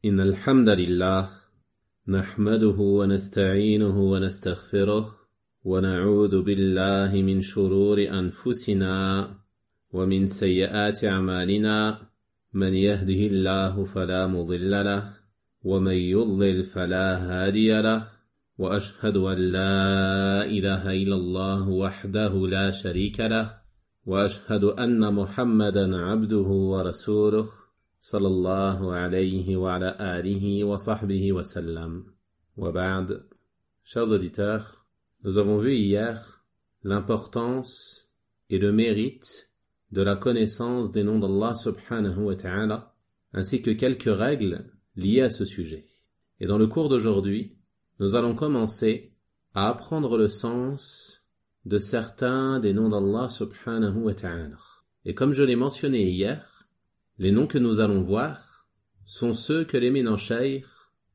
إن الحمد لله نحمده ونستعينه ونستغفره ونعوذ بالله من شرور أنفسنا ومن سيئات أعمالنا من يهده الله فلا مضل له ومن يضلل فلا هادي له وأشهد أن لا إله إلا الله وحده لا شريك له وأشهد أن محمدا عبده ورسوله صلى الله عليه وعلى آله وصحبه وسلم. وبعد. Chers auditeurs, nous avons vu hier l'importance et le mérite de la connaissance des noms d'Allah subhanahu wa ta'ala, ainsi que quelques règles liées à ce sujet. Et dans le cours d'aujourd'hui, nous allons commencer à apprendre le sens de certains des noms d'Allah subhanahu wa ta'ala. Et comme je l'ai mentionné hier, les noms que nous allons voir sont ceux que l'éminent cheikh,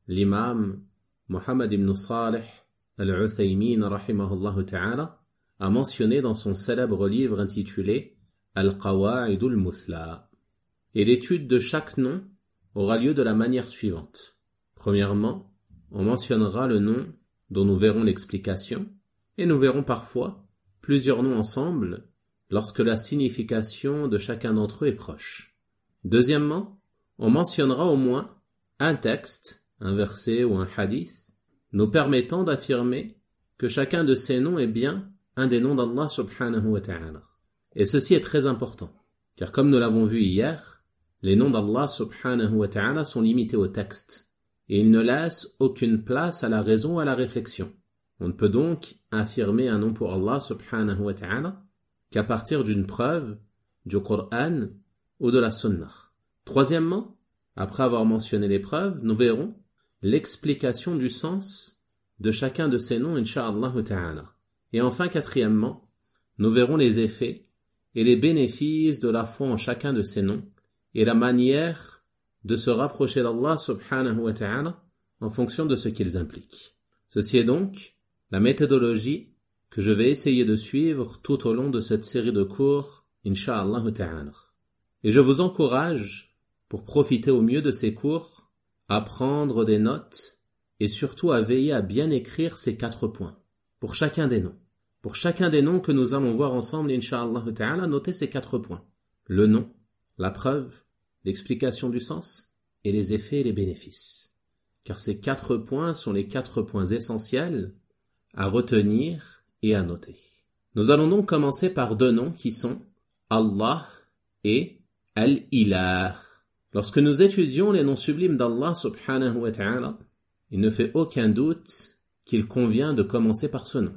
l'imam Muhammad ibn Salih al-Uthaymin rahimahullah ta'ala, a mentionné dans son célèbre livre intitulé Al-Qawa'id al-Muthla. Et l'étude de chaque nom aura lieu de la manière suivante. Premièrement, on mentionnera le nom dont nous verrons l'explication, et nous verrons parfois plusieurs noms ensemble lorsque la signification de chacun d'entre eux est proche. Deuxièmement, on mentionnera au moins un texte, un verset ou un hadith, nous permettant d'affirmer que chacun de ces noms est bien un des noms d'Allah subhanahu wa ta'ala. Et ceci est très important, car comme nous l'avons vu hier, les noms d'Allah subhanahu wa ta'ala sont limités au texte, et ils ne laissent aucune place à la raison ou à la réflexion. On ne peut donc affirmer un nom pour Allah subhanahu wa ta'ala qu'à partir d'une preuve, du Coran ou de la Sunnah. Troisièmement, après avoir mentionné les preuves, nous verrons l'explication du sens de chacun de ces noms, incha'Allah ta'ala. Et enfin, quatrièmement, nous verrons les effets et les bénéfices de la foi en chacun de ces noms et la manière de se rapprocher d'Allah subhanahu wa ta'ala en fonction de ce qu'ils impliquent. Ceci est donc la méthodologie que je vais essayer de suivre tout au long de cette série de cours, incha'Allah ta'ala. Et je vous encourage, pour profiter au mieux de ces cours, à prendre des notes et surtout à veiller à bien écrire ces 4 points, pour chacun des noms. Pour chacun des noms que nous allons voir ensemble, incha'Allah ta'ala, notez ces 4 points. Le nom, la preuve, l'explication du sens et les effets et les bénéfices. Car ces 4 points sont les 4 points essentiels à retenir et à noter. Nous allons donc commencer par 2 noms qui sont Allah et Al-Ilah. Lorsque nous étudions les noms sublimes d'Allah subhanahu wa ta'ala, il ne fait aucun doute qu'il convient de commencer par ce nom.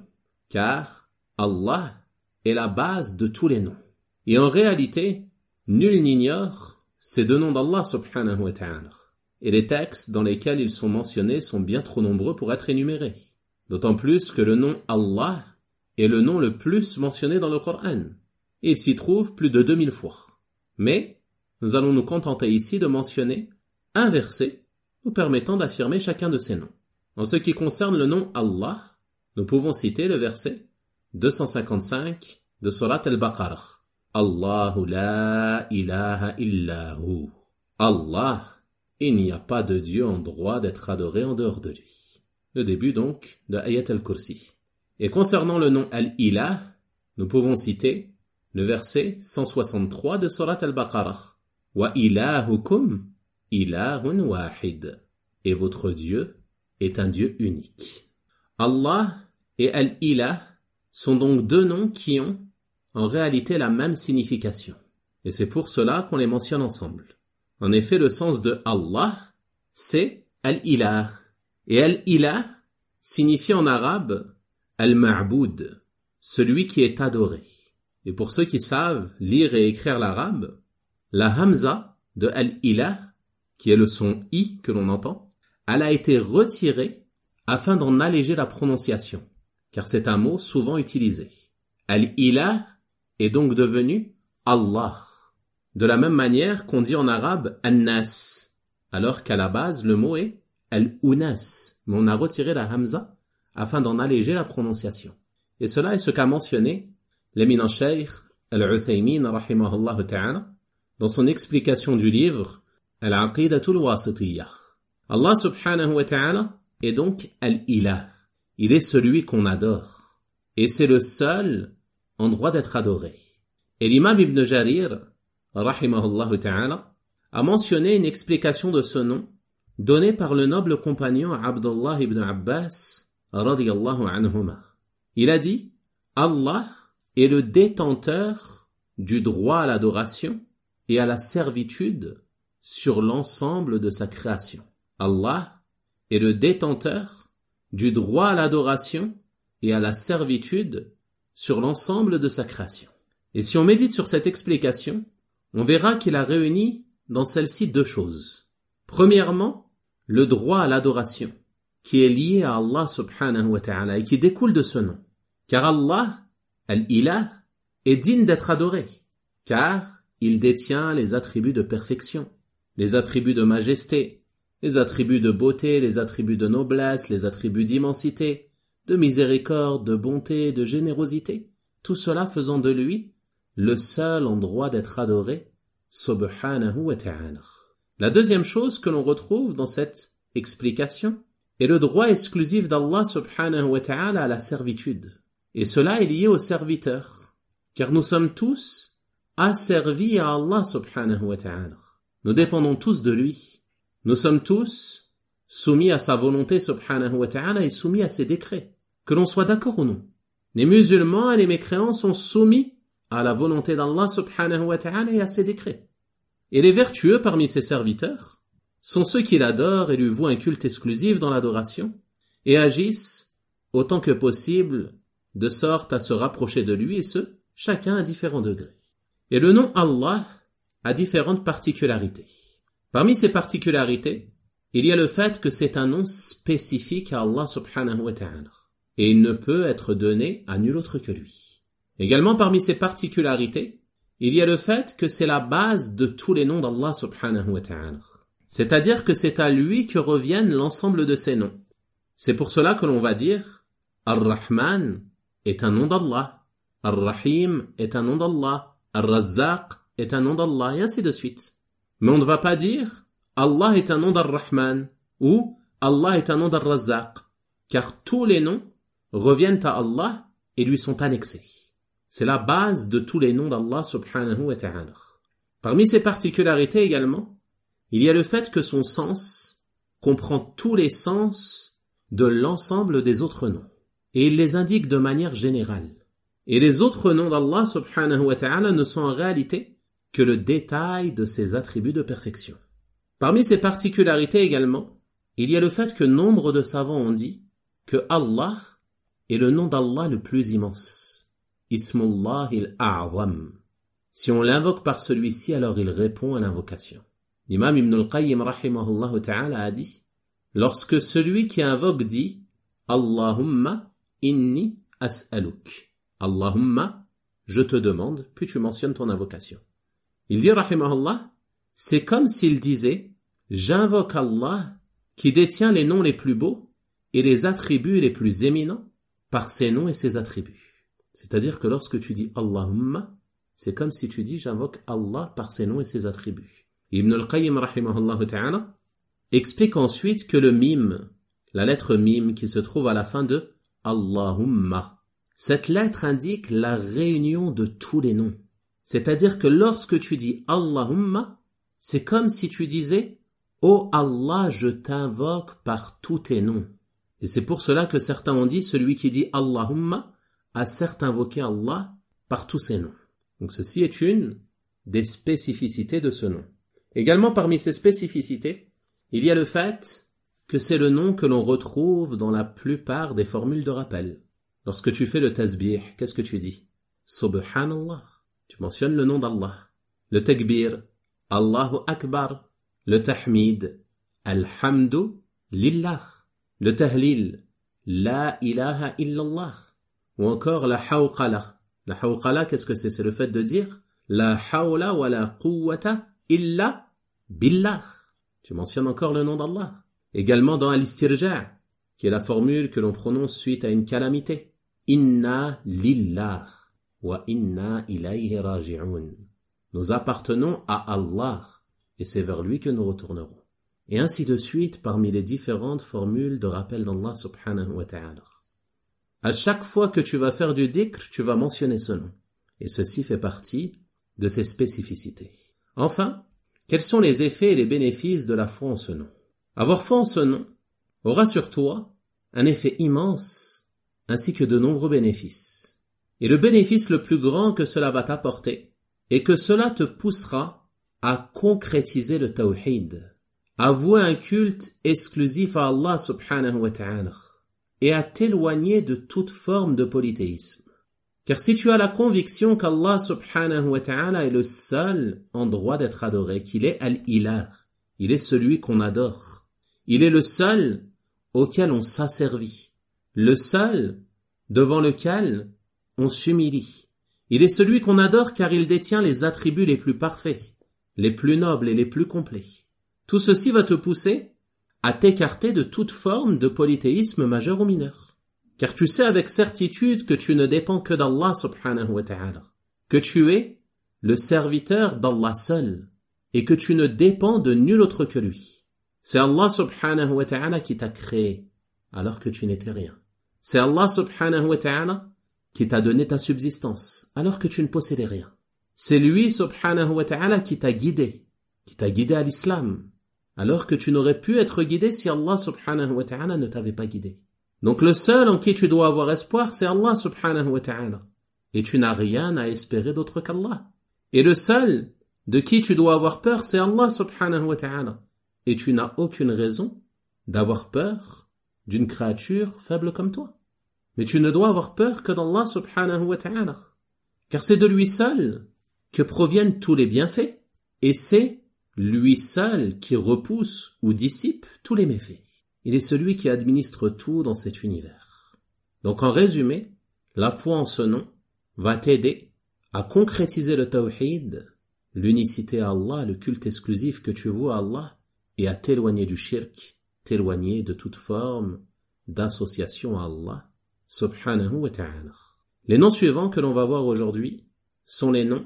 Car Allah est la base de tous les noms. Et en réalité, nul n'ignore ces 2 noms d'Allah subhanahu wa ta'ala. Et les textes dans lesquels ils sont mentionnés sont bien trop nombreux pour être énumérés. D'autant plus que le nom Allah est le nom le plus mentionné dans le Coran. Et il s'y trouve plus de 2000 fois. Mais nous allons nous contenter ici de mentionner un verset nous permettant d'affirmer chacun de ces noms. En ce qui concerne le nom Allah, nous pouvons citer le verset 255 de Surat Al-Baqarah. Allahu la ilaha illahu. Allah, il n'y a pas de Dieu en droit d'être adoré en dehors de lui. Le début donc de Ayat al-Kursi. Et concernant le nom Al-Ilah, nous pouvons citer le verset 163 de Surat Al-Baqarah. Wa ilahukum ilahun wahid. Et votre Dieu est un Dieu unique. Allah et Al-Ilah sont donc 2 noms qui ont en réalité la même signification. Et c'est pour cela qu'on les mentionne ensemble. En effet, le sens de Allah, c'est Al-Ilah. Et Al-Ilah signifie en arabe Al-Ma'boud, celui qui est adoré. Et pour ceux qui savent lire et écrire l'arabe, la hamza de Al-Ilah, qui est le son I que l'on entend, elle a été retirée afin d'en alléger la prononciation, car c'est un mot souvent utilisé. Al-Ilah est donc devenu Allah, de la même manière qu'on dit en arabe An-Nas, alors qu'à la base le mot est Al-Unas, mais on a retiré la hamza afin d'en alléger la prononciation. Et cela est ce qu'a mentionné l'éminent cheikh Al-Uthaymin rahimahullah ta'ala dans son explication du livre Al-Aqidatul Wasitiyyah. Allah subhanahu wa ta'ala est donc Al-Ilah. Il est celui qu'on adore. Et c'est le seul en droit d'être adoré. Et l'imam Ibn Jarir, rahimahullah ta'ala, a mentionné une explication de ce nom donnée par le noble compagnon Abdullah ibn Abbas, radiyallahu anhuma. Il a dit, Allah est le détenteur du droit à l'adoration et à la servitude sur l'ensemble de sa création. Allah est le détenteur du droit à l'adoration et à la servitude sur l'ensemble de sa création. Et si on médite sur cette explication, on verra qu'il a réuni dans celle-ci deux choses. Premièrement, le droit à l'adoration, qui est lié à Allah subhanahu wa ta'ala et qui découle de ce nom. Car Allah, Al-Ilah, est digne d'être adoré, car il détient les attributs de perfection, les attributs de majesté, les attributs de beauté, les attributs de noblesse, les attributs d'immensité, de miséricorde, de bonté, de générosité, tout cela faisant de lui le seul en droit d'être adoré, subhanahu wa ta'ala. La deuxième chose que l'on retrouve dans cette explication est le droit exclusif d'Allah subhanahu wa ta'ala à la servitude. Et cela est lié au serviteur, car nous sommes tous asservis à Allah subhanahu wa ta'ala. Nous dépendons tous de lui. Nous sommes tous soumis à sa volonté subhanahu wa ta'ala et soumis à ses décrets, que l'on soit d'accord ou non. Les musulmans et les mécréants sont soumis à la volonté d'Allah subhanahu wa ta'ala et à ses décrets. Et les vertueux parmi ses serviteurs sont ceux qui l'adorent et lui vouent un culte exclusif dans l'adoration et agissent autant que possible de sorte à se rapprocher de lui et ce, chacun à différents degrés. Et le nom Allah a différentes particularités. Parmi ces particularités, il y a le fait que c'est un nom spécifique à Allah subhanahu wa ta'ala. Et il ne peut être donné à nul autre que lui. Également parmi ces particularités, il y a le fait que c'est la base de tous les noms d'Allah subhanahu wa ta'ala. C'est-à-dire que c'est à lui que reviennent l'ensemble de ces noms. C'est pour cela que l'on va dire Ar-Rahman est un nom d'Allah, Ar-Rahim est un nom d'Allah, Ar-Razzaq est un nom d'Allah, et ainsi de suite. Mais on ne va pas dire Allah est un nom d'Ar-Rahman ou Allah est un nom d'Ar-Razzaq, car tous les noms reviennent à Allah et lui sont annexés. C'est la base de tous les noms d'Allah subhanahu wa ta'ala. Parmi ses particularités également, il y a le fait que son sens comprend tous les sens de l'ensemble des autres noms. Et il les indique de manière générale. Et les autres noms d'Allah subhanahu wa ta'ala ne sont en réalité que le détail de ses attributs de perfection. Parmi ses particularités également, il y a le fait que nombre de savants ont dit que Allah est le nom d'Allah le plus immense. Ismullahil a'zam. Si on l'invoque par celui-ci, alors il répond à l'invocation. L'imam Ibn al-Qayyim rahimahullah ta'ala a dit, lorsque celui qui invoque dit Allahumma inni as'aluk. Allahumma, je te demande, puis tu mentionnes ton invocation. Il dit rahimahullah, c'est comme s'il disait j'invoque Allah qui détient les noms les plus beaux et les attributs les plus éminents par ses noms et ses attributs. C'est-à-dire que lorsque tu dis Allahumma, c'est comme si tu dis j'invoque Allah par ses noms et ses attributs. Ibn al-Qayyim rahimahullah ta'ala explique ensuite que le mim, la lettre mim qui se trouve à la fin de Allahumma, cette lettre indique la réunion de tous les noms. C'est-à-dire que lorsque tu dis Allahumma, c'est comme si tu disais oh Allah, je t'invoque par tous tes noms. Et c'est pour cela que certains ont dit celui qui dit Allahumma a certes invoqué Allah par tous ses noms. Donc ceci est une des spécificités de ce nom. Également parmi ces spécificités, il y a le fait que c'est le nom que l'on retrouve dans la plupart des formules de rappel. Lorsque tu fais le tasbih, qu'est-ce que tu dis? Subhanallah. Tu mentionnes le nom d'Allah. Le takbir, Allahu Akbar. Le tahmid, Alhamdu Lillah. Le tahlil, La ilaha illallah. Ou encore la hawqala. La hawqala, qu'est-ce que c'est? C'est le fait de dire La hawla wa la quwwata illa billah. Tu mentionnes encore le nom d'Allah. Également dans al-istirja', qui est la formule que l'on prononce suite à une calamité. Inna lillah wa inna ilayhi raji'un. Nous appartenons à Allah et c'est vers lui que nous retournerons. Et ainsi de suite parmi les différentes formules de rappel d'Allah subhanahu wa ta'ala. À chaque fois que tu vas faire du dhikr, tu vas mentionner ce nom. Et ceci fait partie de ses spécificités. Enfin, quels sont les effets et les bénéfices de la foi en ce nom? Avoir foi en ce nom aura sur toi un effet immense, ainsi que de nombreux bénéfices. Et le bénéfice le plus grand que cela va t'apporter est que cela te poussera à concrétiser le tawhid, à vouer un culte exclusif à Allah subhanahu wa ta'ala et à t'éloigner de toute forme de polythéisme. Car si tu as la conviction qu'Allah subhanahu wa ta'ala est le seul en droit d'être adoré, qu'il est Al-Ilah, il est celui qu'on adore, il est le seul auquel on s'asservit, le seul devant lequel on s'humilie. Il est celui qu'on adore car il détient les attributs les plus parfaits, les plus nobles et les plus complets. Tout ceci va te pousser à t'écarter de toute forme de polythéisme majeur ou mineur. Car tu sais avec certitude que tu ne dépends que d'Allah subhanahu wa ta'ala, que tu es le serviteur d'Allah seul, et que tu ne dépends de nul autre que lui. C'est Allah subhanahu wa ta'ala qui t'a créé, alors que tu n'étais rien. C'est Allah subhanahu wa ta'ala qui t'a donné ta subsistance, alors que tu ne possédais rien. C'est lui subhanahu wa ta'ala qui t'a guidé à l'islam, alors que tu n'aurais pu être guidé si Allah subhanahu wa ta'ala ne t'avait pas guidé. Donc le seul en qui tu dois avoir espoir, c'est Allah subhanahu wa ta'ala. Et tu n'as rien à espérer d'autre qu'Allah. Et le seul de qui tu dois avoir peur, c'est Allah subhanahu wa ta'ala. Et tu n'as aucune raison d'avoir peur d'une créature faible comme toi. Mais tu ne dois avoir peur que d'Allah subhanahu wa ta'ala. Car c'est de lui seul que proviennent tous les bienfaits. Et c'est lui seul qui repousse ou dissipe tous les méfaits. Il est celui qui administre tout dans cet univers. Donc en résumé, la foi en ce nom va t'aider à concrétiser le tawhid, l'unicité à Allah, le culte exclusif que tu voues à Allah, et à t'éloigner du shirk, t'éloigner de toute forme d'association à Allah, subhanahu wa ta'ala. Les noms suivants que l'on va voir aujourd'hui sont les noms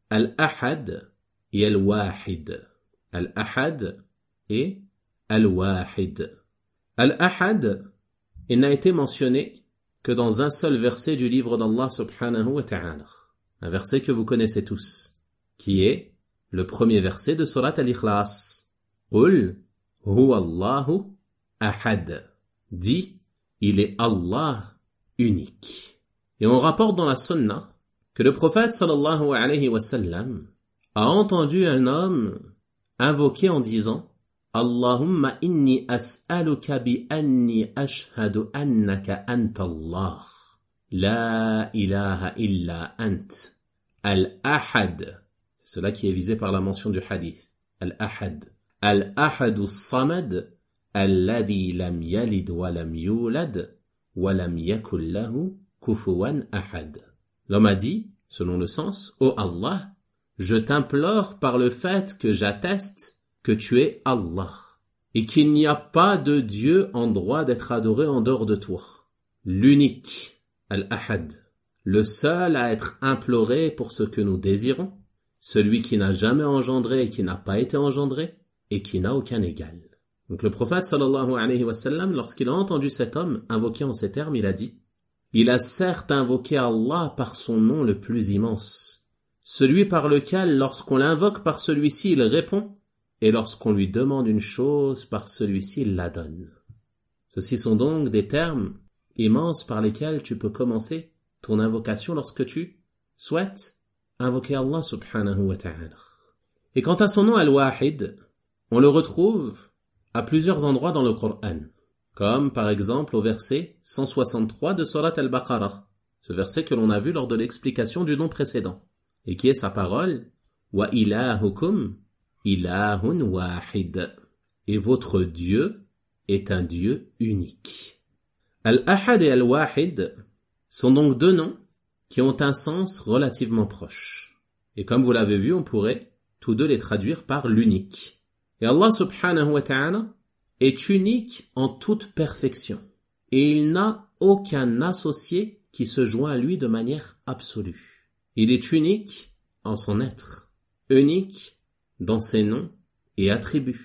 Al-Ahad et Al-Wahid. Al-Ahad et Al-Wahid. Al-Ahad, il n'a été mentionné que dans un seul verset du livre d'Allah subhanahu wa ta'ala. Un verset que vous connaissez tous, qui est le premier verset de Surat Al-Ikhlas. Qul huwa Allahu ahad. Dit, il est Allah unique. Et on rapporte dans la Sunna que le prophète sallallahu alayhi wa sallam a entendu un homme invoquer en disant Allahumma inni as'aluka bi anni ashhadu annaka anta Allah. La ilaha illa ant. Al-Ahad. C'est cela qui est visé par la mention du hadith. Al-Ahad. Al-Ahadu samad. Alladhi lam yalid wa lam yulad. Wa lam yakul lahu kufuwan ahad. L'homme a dit, selon le sens, ô Allah, je t'implore par le fait que j'atteste que tu es Allah, et qu'il n'y a pas de Dieu en droit d'être adoré en dehors de toi. L'unique, Al-Ahad, le seul à être imploré pour ce que nous désirons, celui qui n'a jamais engendré et qui n'a pas été engendré, et qui n'a aucun égal. Donc le prophète sallallahu alayhi wa sallam, lorsqu'il a entendu cet homme invoquer en ces termes, il a dit, il a certes invoqué Allah par son nom le plus immense, celui par lequel, lorsqu'on l'invoque par celui-ci, il répond, et lorsqu'on lui demande une chose, par celui-ci, il la donne. Ceci sont donc des termes immenses par lesquels tu peux commencer ton invocation lorsque tu souhaites invoquer Allah subhanahu wa ta'ala. Et quant à son nom Al-Wahid, on le retrouve à plusieurs endroits dans le Coran, comme par exemple au verset 163 de Surat Al-Baqarah, ce verset que l'on a vu lors de l'explication du nom précédent, et qui est sa parole « Wa ilahukum ilahun wahid » et votre Dieu est un Dieu unique. Al-Ahad et Al-Wahid sont donc deux noms qui ont un sens relativement proche. Et comme vous l'avez vu, on pourrait tous deux les traduire par l'unique. Et Allah subhanahu wa ta'ala est unique en toute perfection. Et il n'a aucun associé qui se joint à lui de manière absolue. Il est unique en son être, unique dans ses noms et attributs,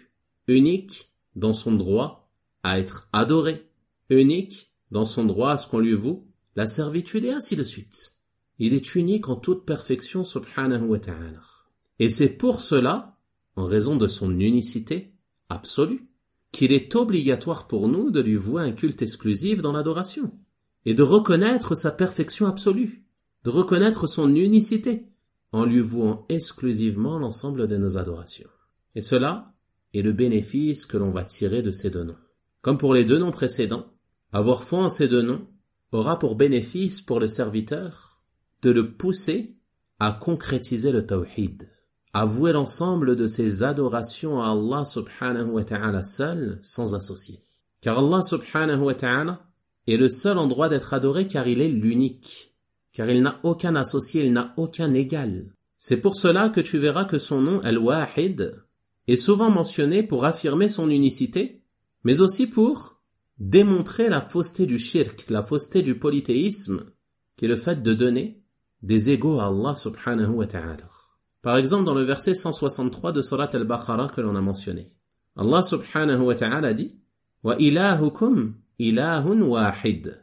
unique dans son droit à être adoré, unique dans son droit à ce qu'on lui voue la servitude et ainsi de suite. Il est unique en toute perfection, subhanahu wa ta'ala. Et c'est pour cela, en raison de son unicité absolue, qu'il est obligatoire pour nous de lui vouer un culte exclusif dans l'adoration, et de reconnaître sa perfection absolue, de reconnaître son unicité, en lui vouant exclusivement l'ensemble de nos adorations. Et cela est le bénéfice que l'on va tirer de ces deux noms. Comme pour les deux noms précédents, avoir foi en ces deux noms aura pour bénéfice pour le serviteur de le pousser à concrétiser le tawhid, à vouer l'ensemble de ses adorations à Allah subhanahu wa ta'ala seul, sans associer. Car Allah subhanahu wa ta'ala est le seul en droit d'être adoré car il est l'unique, car il n'a aucun associé, il n'a aucun égal. C'est pour cela que tu verras que son nom, Al-Wahid, est souvent mentionné pour affirmer son unicité, mais aussi pour démontrer la fausseté du shirk, la fausseté du polythéisme, qui est le fait de donner des égaux à Allah subhanahu wa ta'ala. Par exemple, dans le verset 163 de Surat Al-Baqarah que l'on a mentionné, Allah subhanahu wa ta'ala dit « Wa ilahukum ilahun wahid,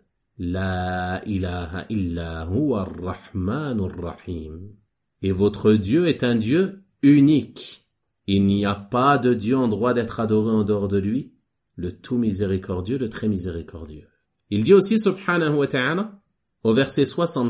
la ilaha illa huwa ar-Rahmanur Rahim. » Et votre Dieu est un Dieu unique. Il n'y a pas de Dieu en droit d'être adoré en dehors de lui, le tout miséricordieux, le très miséricordieux. Il dit aussi subhanahu wa ta'ala au verset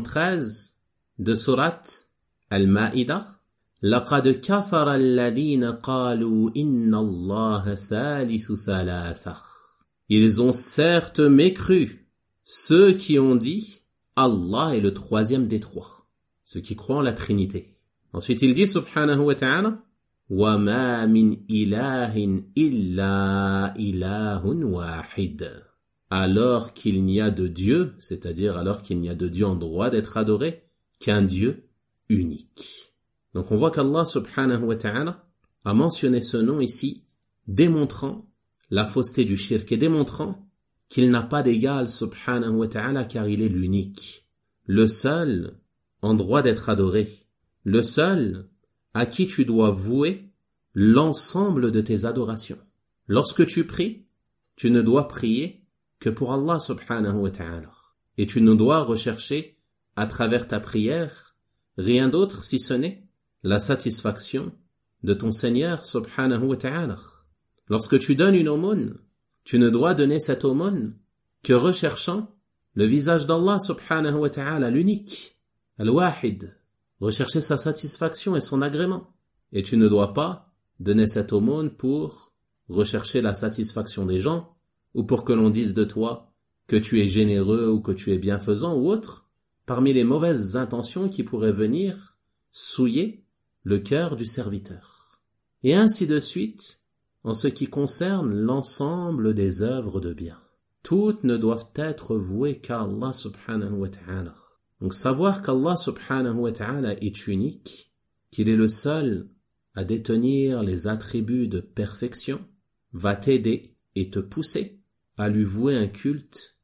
73 de Surat Al-Ma'idah, لقد كفر الذين قالوا إن الله ثالث ثلاثة. Ils ont certes mécru ceux qui ont dit Allah est le troisième des trois, ceux qui croient en la Trinité. Ensuite il dit subhanahu wa ta'ala وَمَا مِنْ إِلَهٍ إِلَّا إِلَهٌ وَاحِدٌ. Alors qu'il n'y a de Dieu, c'est-à-dire alors qu'il n'y a de Dieu en droit d'être adoré, qu'un Dieu unique. Donc on voit qu'Allah subhanahu wa ta'ala a mentionné ce nom ici, démontrant la fausseté du shirk et démontrant qu'il n'a pas d'égal subhanahu wa ta'ala car il est l'unique, le seul en droit d'être adoré, le seul à qui tu dois vouer l'ensemble de tes adorations. Lorsque tu pries, tu ne dois prier que pour Allah subhanahu wa ta'ala. Et tu ne dois rechercher à travers ta prière rien d'autre si ce n'est la satisfaction de ton Seigneur subhanahu wa ta'ala. Lorsque tu donnes une aumône, tu ne dois donner cette aumône que recherchant le visage d'Allah subhanahu wa ta'ala, l'unique, al-wahid, rechercher sa satisfaction et son agrément. Et tu ne dois pas donner cette aumône pour rechercher la satisfaction des gens ou pour que l'on dise de toi que tu es généreux ou que tu es bienfaisant ou autre, parmi les mauvaises intentions qui pourraient venir souiller le cœur du serviteur. Et ainsi de suite, en ce qui concerne l'ensemble des œuvres de bien. Toutes ne doivent être vouées qu'à Allah subhanahu wa ta'ala. Donc savoir qu'Allah subhanahu wa ta'ala est unique, qu'il est le seul à détenir les attributs de perfection, va t'aider et te pousser à lui vouer un culte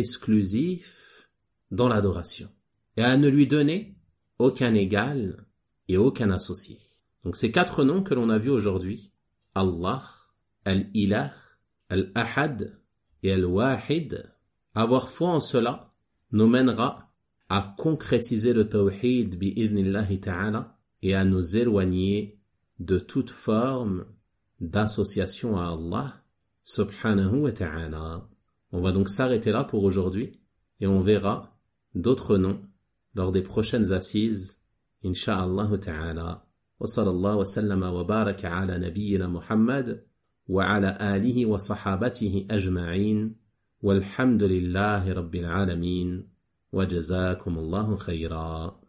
exclusif dans l'adoration et à ne lui donner aucun égal et aucun associé. Donc ces quatre noms que l'on a vus aujourd'hui, Allah, Al-Ilah, Al-Ahad et Al-Wahid, avoir foi en cela nous mènera à concrétiser le tawhid bi'idhnillahi ta'ala et à nous éloigner de toute forme d'association à Allah subhanahu wa ta'ala. On va donc s'arrêter là pour aujourd'hui et on verra d'autres noms lors des prochaines assises insha'Allah ta'ala. Wa sallallahu wa sallama wa baraka ala nabiyyina Muhammad wa ala alihi wa sahabatihi ajma'in walhamdulillahi rabbil alamin wa jazakumullahu khayra.